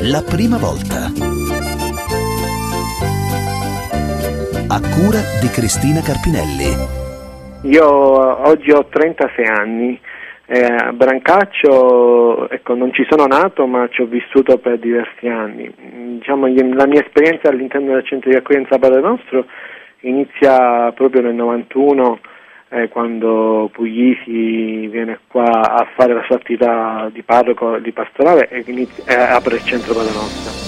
La prima volta. A cura di Cristina Carpinelli. Io oggi ho 36 anni, a Brancaccio non ci sono nato, ma ci ho vissuto per diversi anni. Diciamo, la mia esperienza all'interno del centro di accoglienza Padre Nostro inizia proprio nel 91, quando Puglisi viene qua a fare la sua attività di parroco, di pastorale, e apre il centro Padre Nostro.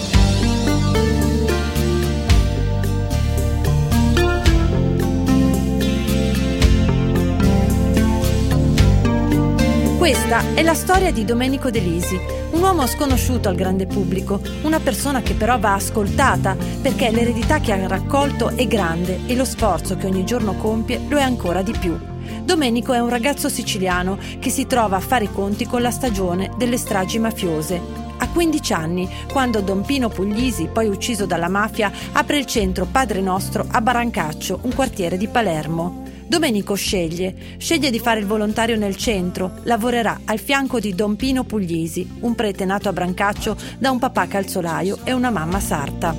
Questa è la storia di Domenico De Lisi, un uomo sconosciuto al grande pubblico, una persona che però va ascoltata perché l'eredità che ha raccolto è grande e lo sforzo che ogni giorno compie lo è ancora di più. Domenico è un ragazzo siciliano che si trova a fare i conti con la stagione delle stragi mafiose. A 15 anni, quando Don Pino Puglisi, poi ucciso dalla mafia, apre il centro Padre Nostro a Brancaccio, un quartiere di Palermo. Domenico sceglie di fare il volontario nel centro, lavorerà al fianco di Don Pino Puglisi, un prete nato a Brancaccio da un papà calzolaio e una mamma sarta.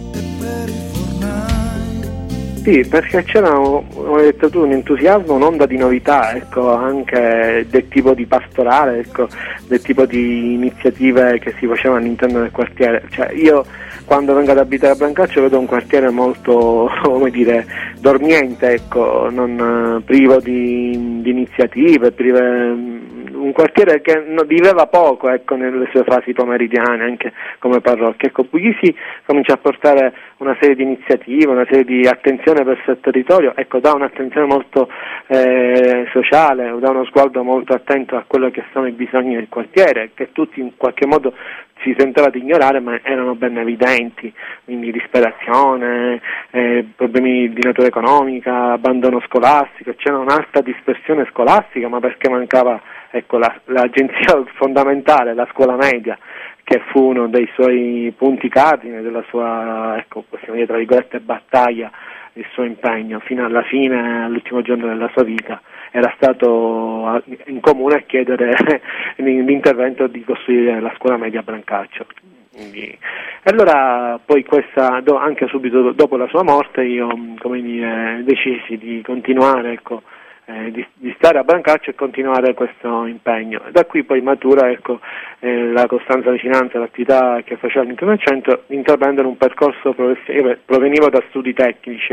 Sì, perché c'era, come hai detto tu, un entusiasmo, un'onda di novità, anche del tipo di pastorale, del tipo di iniziative che si facevano all'interno del quartiere. Cioè, io quando vengo ad abitare a Brancaccio vedo un quartiere molto, dormiente, non privo di iniziative, un quartiere che viveva poco, nelle sue fasi pomeridiane, anche come parrocchia. Puglisi comincia a portare una serie di iniziative, una serie di attenzione verso il territorio, dà un'attenzione molto sociale, dà uno sguardo molto attento a quello che sono i bisogni del quartiere, che tutti in qualche modo si tentava di ignorare, ma erano ben evidenti, quindi disperazione, problemi di natura economica, abbandono scolastico, c'era un'alta dispersione scolastica, ma perché mancava l'agenzia fondamentale, la scuola media, che fu uno dei suoi punti cardine della sua, possiamo dire tra virgolette, battaglia, il suo impegno, fino alla fine, all'ultimo giorno della sua vita, era stato in comune a chiedere l'intervento di costruire la scuola media a Brancaccio. Quindi, allora poi anche subito dopo la sua morte io decisi di continuare, di stare a Brancaccio e continuare questo impegno. Da qui poi matura la costanza vicinanza, l'attività che faceva all'interno del centro, intraprendere un percorso professionale. Provenivo da studi tecnici,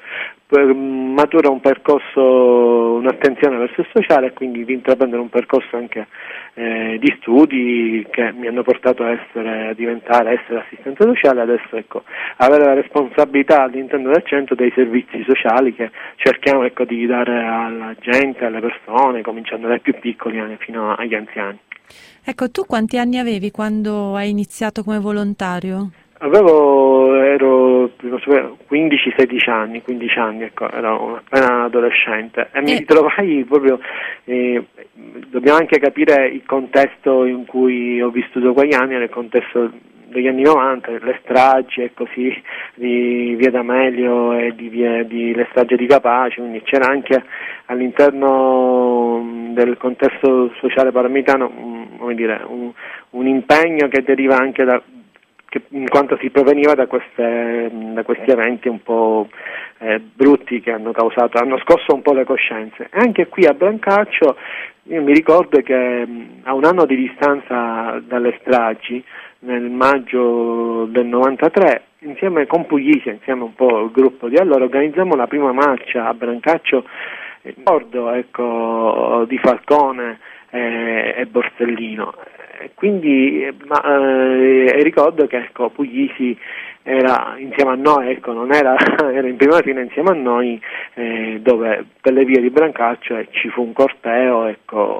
matura un percorso, un'attenzione verso il sociale, e quindi di intraprendere un percorso anche di studi che mi hanno portato a essere assistente sociale. Adesso avere la responsabilità all'interno del centro dei servizi sociali che cerchiamo di dare alla gente, alle persone, cominciando dai più piccoli fino agli anziani. Tu quanti anni avevi quando hai iniziato come volontario? Ero 15 anni, ero appena adolescente e mi ritrovai proprio, dobbiamo anche capire il contesto in cui ho vissuto quegli anni, nel contesto degli anni 90, le stragi e così di Via D'Amelio e le stragi di Capaci, quindi c'era anche all'interno del contesto sociale palermitano un impegno che deriva anche in quanto si proveniva da questi eventi un po' brutti che hanno scosso un po' le coscienze. E anche qui a Brancaccio io mi ricordo che a un anno di distanza dalle stragi, nel maggio del 93, insieme con Puglisi, insieme un po' il gruppo di allora, organizzammo la prima marcia a Brancaccio, ricordo di Falcone e Borsellino. Quindi ricordo che Puglisi era insieme a noi, era in prima fila insieme a noi, dove per le vie di Brancaccio ci fu un corteo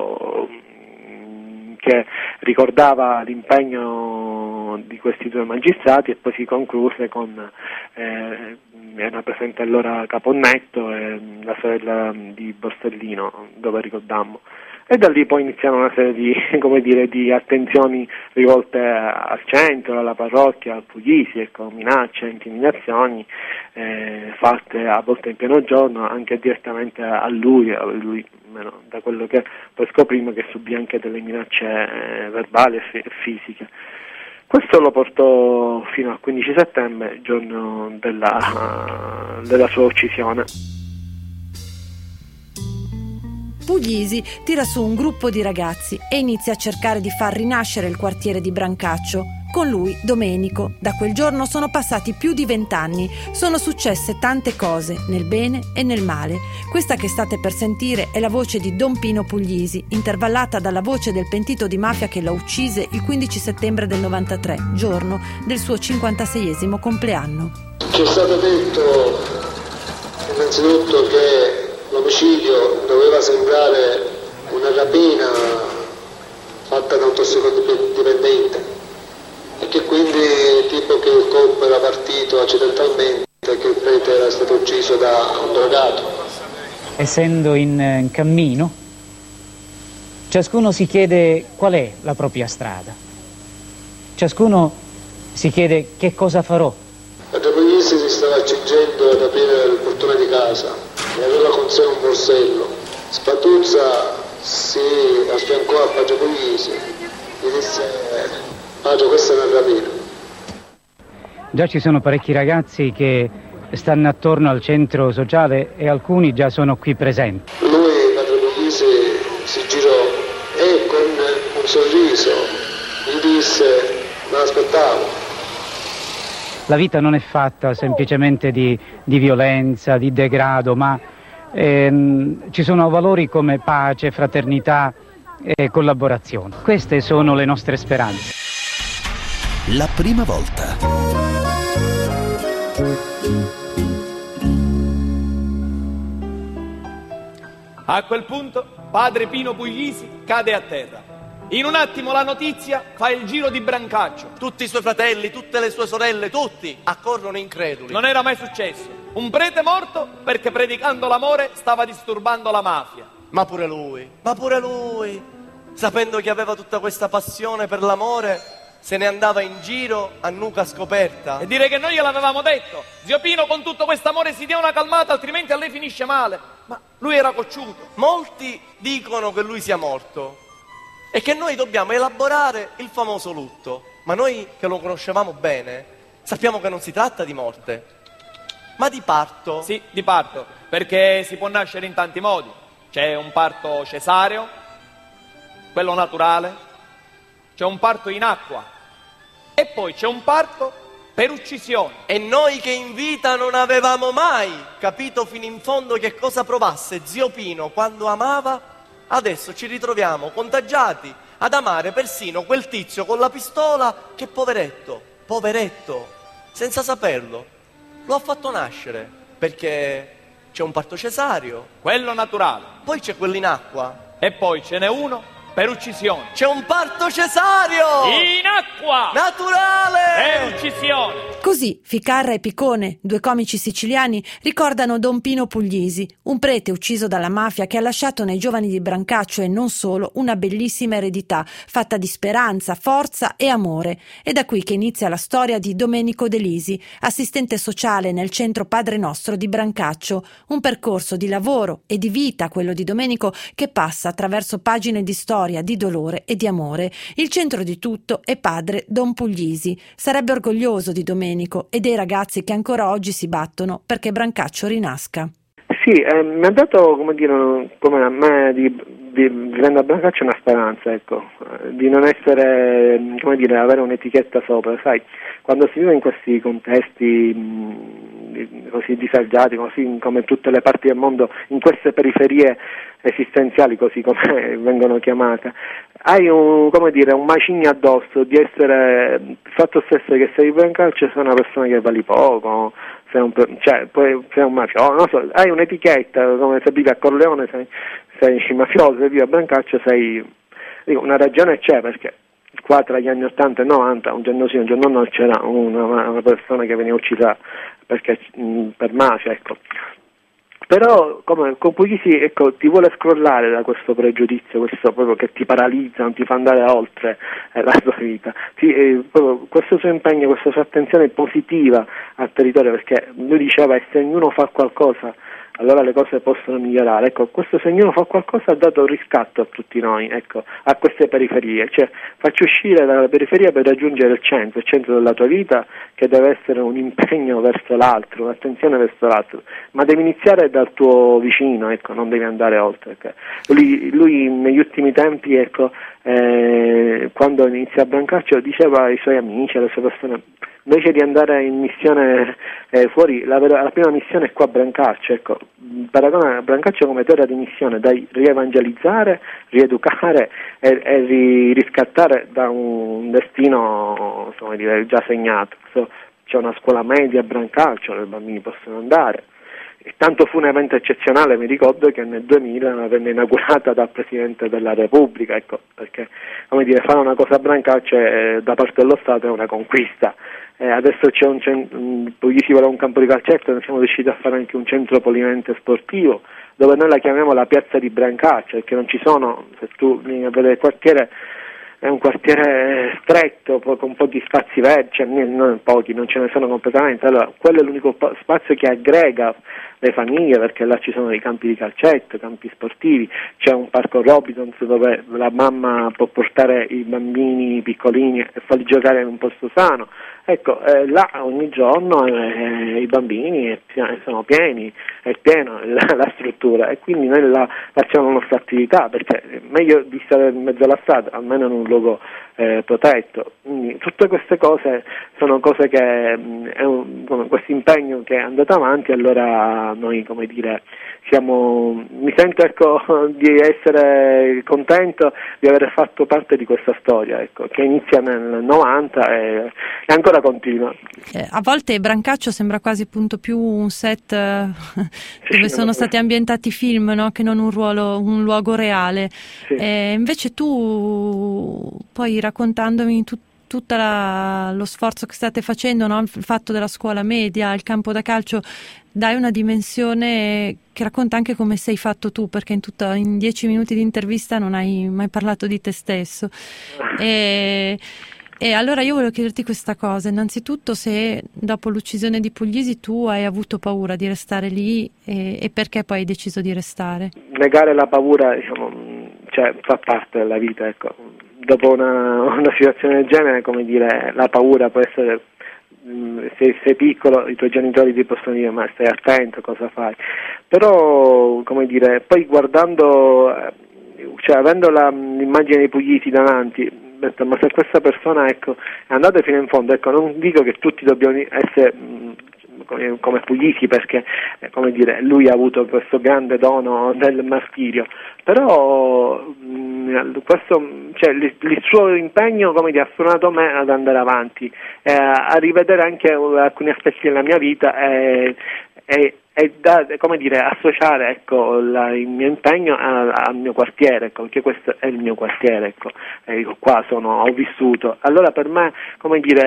che ricordava l'impegno di questi due magistrati, e poi si concluse con era presente allora Caponnetto e la sorella di Borsellino, dove ricordammo. E da lì poi iniziano una serie di attenzioni rivolte al centro, alla parrocchia, al Puglisi, minacce, intimidazioni fatte a volte in pieno giorno, anche direttamente a lui, da quello che poi scoprimo che subì anche delle minacce verbali e fisiche. Questo lo portò fino al 15 settembre, giorno della sua uccisione. Puglisi tira su un gruppo di ragazzi e inizia a cercare di far rinascere il quartiere di Brancaccio. Con lui Domenico. Da quel giorno sono passati più di 20 anni. Sono successe tante cose, nel bene e nel male. Questa che state per sentire è la voce di Don Pino Puglisi, intervallata dalla voce del pentito di mafia che lo uccise il 15 settembre del 93, giorno del suo 56esimo compleanno. Ci è stato detto innanzitutto che l'omicidio doveva sembrare una rapina fatta da un tossicodipendente e che quindi tipo che il colpo era partito accidentalmente e che il prete era stato ucciso da un drogato. Essendo in cammino, ciascuno si chiede qual è la propria strada. Ciascuno si chiede che cosa farò. Padre Puglisi si stava accingendo ad aprire il portone di casa e aveva con sé un borsello. Spatuzza si affiancò a Padre Puglisi e gli disse: Padre, questa è una rapina. Già ci sono parecchi ragazzi che stanno attorno al centro sociale e alcuni già sono qui presenti. Lui, Padre Puglisi, si girò e con un sorriso gli disse: me l'aspettavo. La vita non è fatta semplicemente di violenza, di degrado, ma ci sono valori come pace, fraternità e collaborazione. Queste sono le nostre speranze. La prima volta. A quel punto padre Pino Puglisi cade a terra. In un attimo la notizia fa il giro di Brancaccio. Tutti i suoi fratelli, tutte le sue sorelle, tutti accorrono increduli. Non era mai successo. Un prete morto perché predicando l'amore stava disturbando la mafia. Ma pure lui, sapendo che aveva tutta questa passione per l'amore, se ne andava in giro a nuca scoperta. E dire che noi gliel'avevamo detto: zio Pino, con tutto questo amore si dia una calmata, altrimenti a lei finisce male. Ma lui era cocciuto. Molti dicono che lui sia morto e che noi dobbiamo elaborare il famoso lutto. Ma noi che lo conoscevamo bene sappiamo che non si tratta di morte, ma di parto. Sì, di parto, perché si può nascere in tanti modi. C'è un parto cesareo, quello naturale, c'è un parto in acqua e poi c'è un parto per uccisione. E noi che in vita non avevamo mai capito fino in fondo che cosa provasse zio Pino quando amava, adesso ci ritroviamo contagiati ad amare persino quel tizio con la pistola che, poveretto, senza saperlo, lo ha fatto nascere, perché c'è un parto cesareo, quello naturale, poi c'è quello in acqua e poi ce n'è uno per uccisione. C'è un parto cesareo in acqua naturale per uccisione. Così Ficarra e Picone, due comici siciliani, ricordano Don Pino Puglisi, un prete ucciso dalla mafia che ha lasciato nei giovani di Brancaccio e non solo una bellissima eredità fatta di speranza, forza e amore. È da qui che inizia la storia di Domenico De Lisi, assistente sociale nel centro Padre Nostro di Brancaccio, un percorso di lavoro e di vita, quello di Domenico, che passa attraverso pagine di storia, di dolore e di amore. Il centro di tutto è padre Don Puglisi. Sarebbe orgoglioso di Domenico e dei ragazzi che ancora oggi si battono perché Brancaccio rinasca. Sì, mi ha dato, come a me di vivendo a Brancaccio una speranza, ecco, di non essere, avere un'etichetta sopra, sai, quando si vive in questi contesti così disagiati, così come tutte le parti del mondo, in queste periferie esistenziali, così come vengono chiamate, hai un macigno addosso di essere il fatto stesso che sei Brancaccio, sei una persona che vali poco, sei un mafioso, non so, hai un'etichetta, come se vivi a Corleone sei mafioso, se vivi a Brancaccio una ragione c'è, perché qua tra gli anni 80 e 90 un giorno sì, un giorno no, c'era una persona che veniva uccisa per mafia, ecco. Però come con Puglisi, ecco, ti vuole scrollare da questo pregiudizio, questo proprio che ti paralizza, non ti fa andare oltre la tua vita. Proprio questo suo impegno, questa sua attenzione positiva al territorio, perché lui diceva: e se ognuno fa qualcosa allora le cose possono migliorare. Ecco, questo Se ognuno fa qualcosa ha dato un riscatto a tutti noi, ecco, a queste periferie, cioè facci uscire dalla periferia per raggiungere il centro della tua vita, che deve essere un impegno verso l'altro, un'attenzione verso l'altro, ma devi iniziare dal tuo vicino, ecco, non devi andare oltre. Ecco. Lui negli ultimi tempi, ecco, quando inizia a Brancaccio diceva ai suoi amici, alle sue persone, invece di andare in missione fuori, la prima missione è qua a Brancaccio, ecco, paragona Brancaccio come terra di missione, da rievangelizzare, rieducare e riscattare da un destino, insomma, già segnato. C'è una scuola media a Brancaccio dove i bambini possono andare. E tanto fu un evento eccezionale, mi ricordo che nel 2000 venne inaugurata dal Presidente della Repubblica, ecco, perché, come dire, fare una cosa a Brancaccio da parte dello Stato è una conquista. Adesso c'è Puglisi voleva un campo di calcetto, noi siamo riusciti a fare anche un centro polivalente sportivo, dove noi la chiamiamo la piazza di Brancaccio, perché non ci sono, se tu vieni a vedere il quartiere, è un quartiere stretto, con un po' di spazi verdi, cioè non pochi, non ce ne sono completamente, allora quello è l'unico spazio che aggrega le famiglie, perché là ci sono dei campi di calcetto, campi sportivi, c'è un parco Robinson dove la mamma può portare i bambini piccolini e farli giocare in un posto sano. Ecco, là ogni giorno i bambini sono pieni, è piena la struttura, e quindi noi là facciamo la nostra attività, perché è meglio di stare in mezzo alla strada, almeno in un luogo protetto. Quindi tutte queste cose sono cose che questo impegno che è andato avanti, allora noi, come dire, mi sento, ecco, di essere contento di aver fatto parte di questa storia, ecco, che inizia nel 90 e ancora continua. A volte Brancaccio sembra quasi appunto più un set dove sono stati ambientati film, no? Che non un luogo reale. Sì. Invece tu, poi raccontandomi tutto lo sforzo che state facendo, no? Il fatto della scuola media, il campo da calcio, dai una dimensione che racconta anche come sei fatto tu, perché in 10 minuti di intervista non hai mai parlato di te stesso. E allora io volevo chiederti questa cosa, innanzitutto se dopo l'uccisione di Puglisi tu hai avuto paura di restare lì e perché poi hai deciso di restare? Negare la paura, diciamo, cioè, fa parte della vita, ecco. Dopo una situazione del genere, come dire, la paura può essere, se sei piccolo i tuoi genitori ti possono dire ma stai attento, cosa fai, però, come dire, poi guardando, cioè avendo l'immagine dei Puglisi davanti, ma se questa persona, ecco, è andata fino in fondo, ecco, non dico che tutti dobbiamo essere come Puglisi, perché, come dire, lui ha avuto questo grande dono del martirio, però questo, cioè, il suo impegno, come dire, ha suonato me ad andare avanti, a rivedere anche alcuni aspetti della mia vita e come dire, associare, ecco, il mio impegno al mio quartiere, ecco, perché questo è il mio quartiere, ecco, qua ho vissuto. Allora per me, come dire,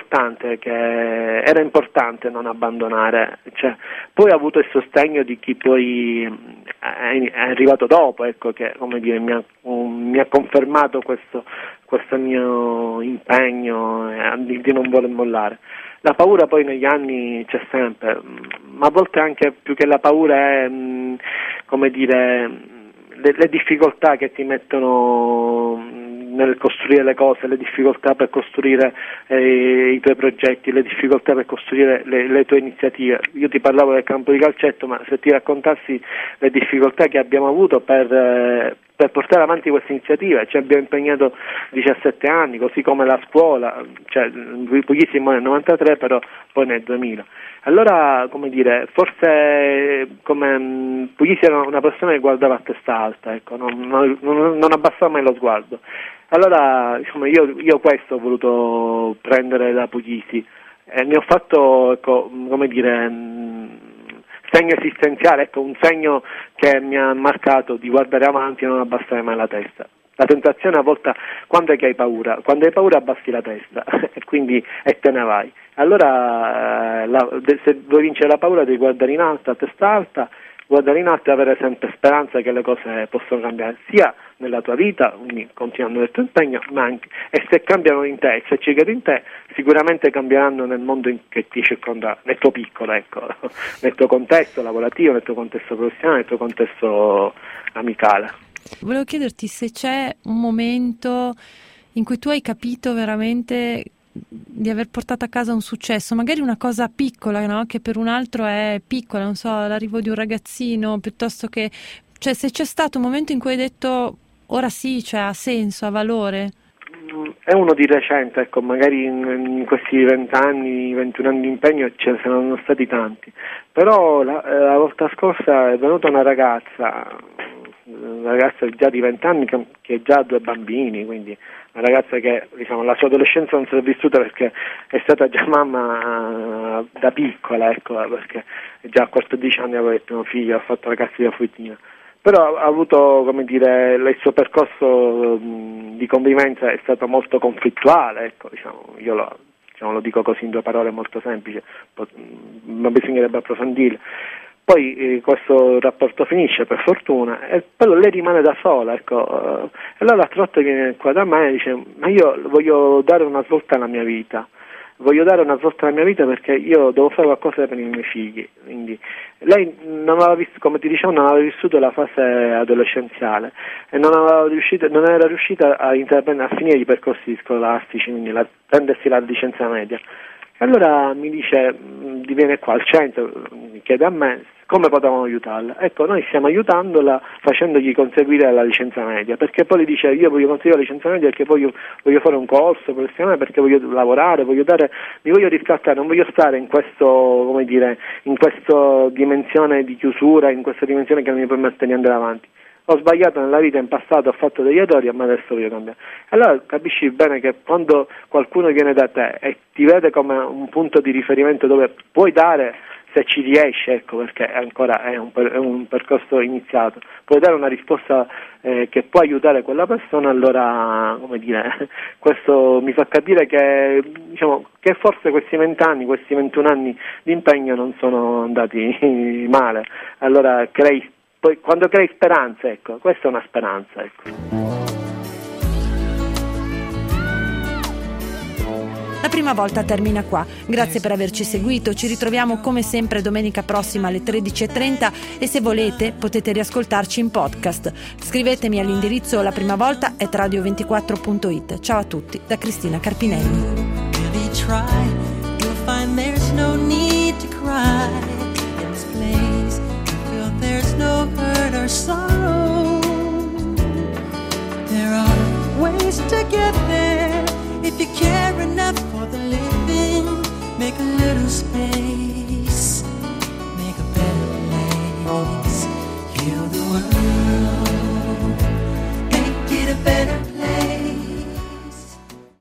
era importante non abbandonare, cioè, poi ho avuto il sostegno di chi poi è arrivato dopo, ecco, che, come dire, mi ha confermato questo mio impegno di non voler mollare. La paura poi negli anni c'è sempre, ma a volte anche più che la paura è, come dire, le difficoltà che ti mettono nel costruire le cose, le difficoltà per costruire i tuoi progetti, le difficoltà per costruire le tue iniziative. Io ti parlavo del campo di calcetto, ma se ti raccontassi le difficoltà che abbiamo avuto per portare avanti questa iniziativa, ci abbiamo impegnato 17 anni, così come la scuola, cioè pochissimo nel 93, però poi nel 2000. Allora, come dire, forse come Puglisi era una persona che guardava a testa alta, ecco, non abbassava mai lo sguardo. Allora, insomma, io questo ho voluto prendere da Puglisi e ne ho fatto, ecco, come dire, segno esistenziale, ecco, un segno che mi ha marcato di guardare avanti e non abbassare mai la testa. La tentazione a volte, quando è che hai paura? Quando hai paura abbassi la testa e te ne vai. Allora se vuoi vincere la paura devi guardare in alto, a testa alta, guardare in alto e avere sempre speranza che le cose possono cambiare, sia nella tua vita, quindi continuando nel tuo impegno, ma anche, e se cambiano in te, se ci credi in te, sicuramente cambieranno nel mondo che ti circonda, nel tuo piccolo, ecco, nel tuo contesto lavorativo, nel tuo contesto professionale, nel tuo contesto amicale. Volevo chiederti se c'è un momento in cui tu hai capito veramente di aver portato a casa un successo, magari una cosa piccola, no? Che per un altro è piccola, non so, l'arrivo di un ragazzino, piuttosto che, cioè, se c'è stato un momento in cui hai detto ora sì, cioè ha senso, ha valore. È uno di recente, ecco, magari in questi 20 anni, 21 anni di impegno ce ne sono stati tanti, però la volta scorsa è venuta una ragazza già di 20 anni che già ha 2 bambini, quindi una ragazza che, diciamo, la sua adolescenza non si è vissuta perché è stata già mamma da piccola, ecco, perché già a 14 anni aveva il primo figlio, ha fatto la cattedra fuitina, però ha avuto, come dire, il suo percorso di convivenza è stato molto conflittuale, ecco, diciamo, io lo dico così in 2 parole molto semplici, ma bisognerebbe approfondire. Poi questo rapporto finisce, per fortuna, e poi lei rimane da sola, ecco, e allora l'altra volta viene qua da me e dice: ma io voglio dare una svolta alla mia vita, perché io devo fare qualcosa per i miei figli. Quindi lei non aveva visto, come ti dicevo, non aveva vissuto la fase adolescenziale e non era riuscita a finire i percorsi scolastici, quindi prendersi la licenza media. Allora mi dice, viene qua al centro, mi chiede a me come potevamo aiutarla. Ecco, noi stiamo aiutandola facendogli conseguire la licenza media, perché poi gli dice: io voglio conseguire la licenza media perché voglio fare un corso professionale, perché voglio lavorare, mi voglio riscattare, non voglio stare in questo, come dire, in questa dimensione di chiusura, in questa dimensione che non mi permette di andare avanti. Ho sbagliato nella vita in passato, ho fatto degli errori, ma adesso voglio cambiare. Allora capisci bene che quando qualcuno viene da te e ti vede come un punto di riferimento dove puoi dare, se ci riesci, ecco, perché ancora è un percorso iniziato, puoi dare una risposta che può aiutare quella persona, allora, come dire, questo mi fa capire che, diciamo, che forse questi 20 anni, questi 21 anni di impegno non sono andati male. Allora poi quando crei speranza, ecco, questa è una speranza, ecco. La prima volta termina qua. Grazie per averci seguito. Ci ritroviamo come sempre domenica prossima alle 13:30 e se volete potete riascoltarci in podcast. Scrivetemi all'indirizzo laprimavolta@radio24.it. Ciao a tutti da Cristina Carpinelli. There's no hurt or sorrow. There are ways to get there. If you care enough for the living, make a little space, make a better place. Heal the world, make it a better